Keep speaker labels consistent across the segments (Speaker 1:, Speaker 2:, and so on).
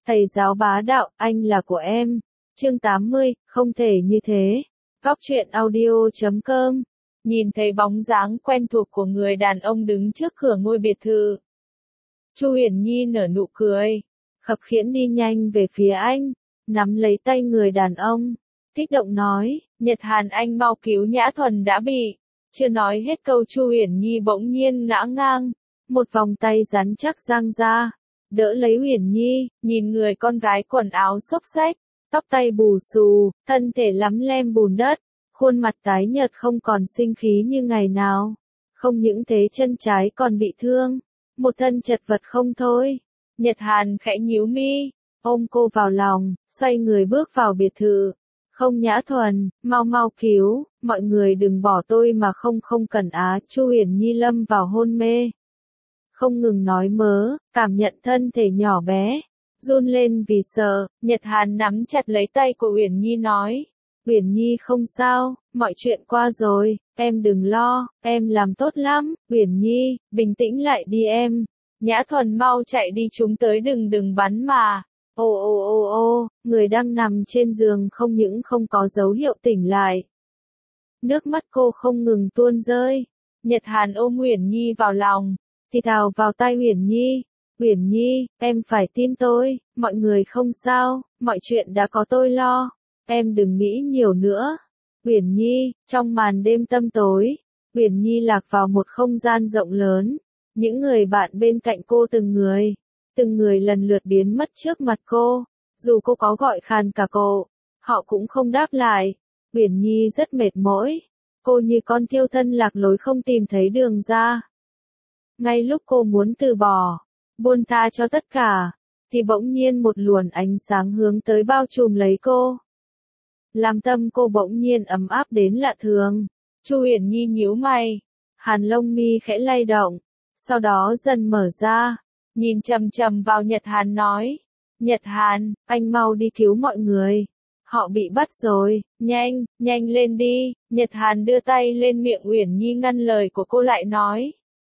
Speaker 1: Thầy giáo bá đạo, anh là của em. Chương 80, không thể như thế. Góc truyện audio.com. Nhìn thấy bóng dáng quen thuộc của người đàn ông đứng trước cửa ngôi biệt thự, Chu Uyển Nhi nở nụ cười, khập khiễng đi nhanh về phía anh, nắm lấy tay người đàn ông, kích động nói, Nhật Hàn anh mau cứu Nhã Thuần đã bị. Chưa nói hết câu Chu Uyển Nhi bỗng nhiên ngã ngang, một vòng tay rắn chắc giang ra, đỡ lấy Uyển Nhi, nhìn người con gái quần áo xốc xếch, tóc tay bù xù, thân thể lắm lem bùn đất, khuôn mặt tái nhợt không còn sinh khí như ngày nào. Không những thế chân trái còn bị thương, một thân chật vật không thôi. Nhật Hàn khẽ nhíu mi, ôm cô vào lòng, xoay người bước vào biệt thự. Không Nhã Thuần, mau mau cứu, mọi người đừng bỏ tôi mà không cần á. Chu Uyển Nhi lâm vào hôn mê, không ngừng nói mớ, cảm nhận thân thể nhỏ bé run lên vì sợ. Nhật Hàn nắm chặt lấy tay của Uyển Nhi nói, Uyển Nhi không sao, mọi chuyện qua rồi, em đừng lo, em làm tốt lắm. Uyển Nhi, bình tĩnh lại đi em. Nhã Thuần mau chạy đi, chúng tới đừng bắn mà. Ô, người đang nằm trên giường không những không có dấu hiệu tỉnh lại, nước mắt cô không ngừng tuôn rơi. Nhật Hàn ôm Uyển Nhi vào lòng, thì thào vào tai Uyển Nhi, Uyển Nhi, em phải tin tôi, mọi người không sao, mọi chuyện đã có tôi lo, em đừng nghĩ nhiều nữa. Uyển Nhi, trong màn đêm tăm tối, Uyển Nhi lạc vào một không gian rộng lớn, những người bạn bên cạnh cô từng người lần lượt biến mất trước mặt cô, dù cô có gọi khàn cả cổ, họ cũng không đáp lại. Uyển Nhi rất mệt mỏi, cô như con thiêu thân lạc lối không tìm thấy đường ra. Ngay lúc cô muốn từ bỏ, buông tha cho tất cả, thì bỗng nhiên một luồng ánh sáng hướng tới bao trùm lấy cô, làm tâm cô bỗng nhiên ấm áp đến lạ thường. Chu Uyển Nhi nhíu mày, hàn lông mi khẽ lay động, sau đó dần mở ra, nhìn chằm chằm vào Nhật Hàn nói, Nhật Hàn, anh mau đi cứu mọi người, họ bị bắt rồi, nhanh lên đi. Nhật Hàn đưa tay lên miệng Uyển Nhi ngăn lời của cô lại nói,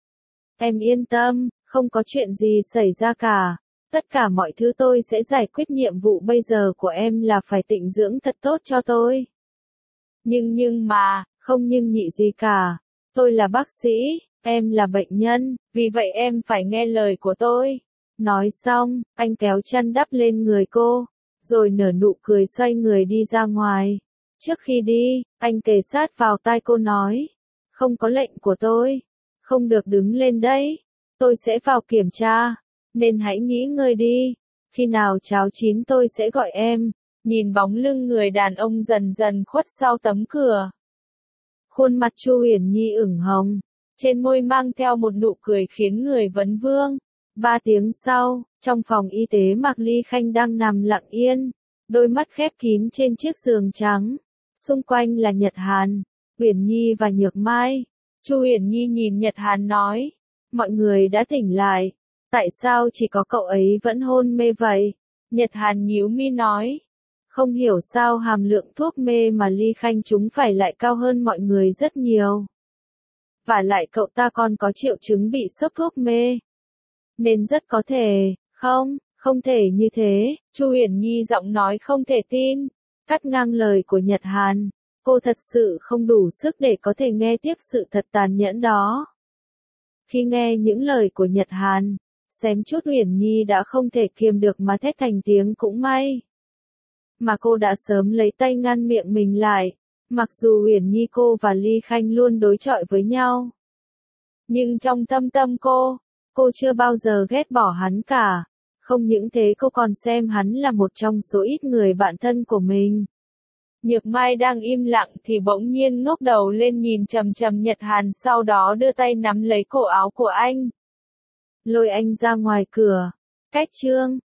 Speaker 1: em yên tâm, không có chuyện gì xảy ra cả, tất cả mọi thứ tôi sẽ giải quyết. Nhiệm vụ bây giờ của em là phải tịnh dưỡng thật tốt cho tôi. Nhưng mà, không nhưng nhị gì cả, tôi là bác sĩ, em là bệnh nhân, vì vậy em phải nghe lời của tôi. Nói xong, anh kéo chăn đắp lên người cô, rồi nở nụ cười xoay người đi ra ngoài. Trước khi đi, anh kề sát vào tai cô nói, không có lệnh của tôi, không được đứng lên đấy, tôi sẽ vào kiểm tra, nên hãy nghỉ ngơi đi, khi nào cháo chín tôi sẽ gọi em. Nhìn bóng lưng người đàn ông dần dần khuất sau tấm cửa, khuôn mặt Chu Uyển Nhi ửng hồng, trên môi mang theo một nụ cười khiến người vấn vương. 3 tiếng sau, trong phòng y tế Mạc Ly Khanh đang nằm lặng yên, đôi mắt khép kín trên chiếc giường trắng. Xung quanh là Nhật Hàn, Uyển Nhi và Nhược Mai. Chu Uyển Nhi nhìn Nhật Hàn nói, mọi người đã tỉnh lại, tại sao chỉ có cậu ấy vẫn hôn mê vậy? Nhật Hàn nhíu mi nói, không hiểu sao hàm lượng thuốc mê mà Ly Khanh chúng phải lại cao hơn mọi người rất nhiều. Và lại cậu ta còn có triệu chứng bị sốc thuốc mê, nên rất có thể, không thể như thế. Chu Uyển Nhi giọng nói không thể tin, cắt ngang lời của Nhật Hàn, cô thật sự không đủ sức để có thể nghe tiếp sự thật tàn nhẫn đó. Khi nghe những lời của Nhật Hàn, xém chút Uyển Nhi đã không thể kiềm được mà thét thành tiếng cũng may. Mà cô đã sớm lấy tay ngăn miệng mình lại, mặc dù Uyển Nhi cô và Ly Khanh luôn đối chọi với nhau. Nhưng trong thâm tâm cô chưa bao giờ ghét bỏ hắn cả. Không những thế cô còn xem hắn là một trong số ít người bạn thân của mình. Nhược Mai đang im lặng thì bỗng nhiên ngóc đầu lên nhìn chằm chằm Nhật Hàn, sau đó đưa tay nắm lấy cổ áo của anh, lôi anh ra ngoài cửa. Cách chương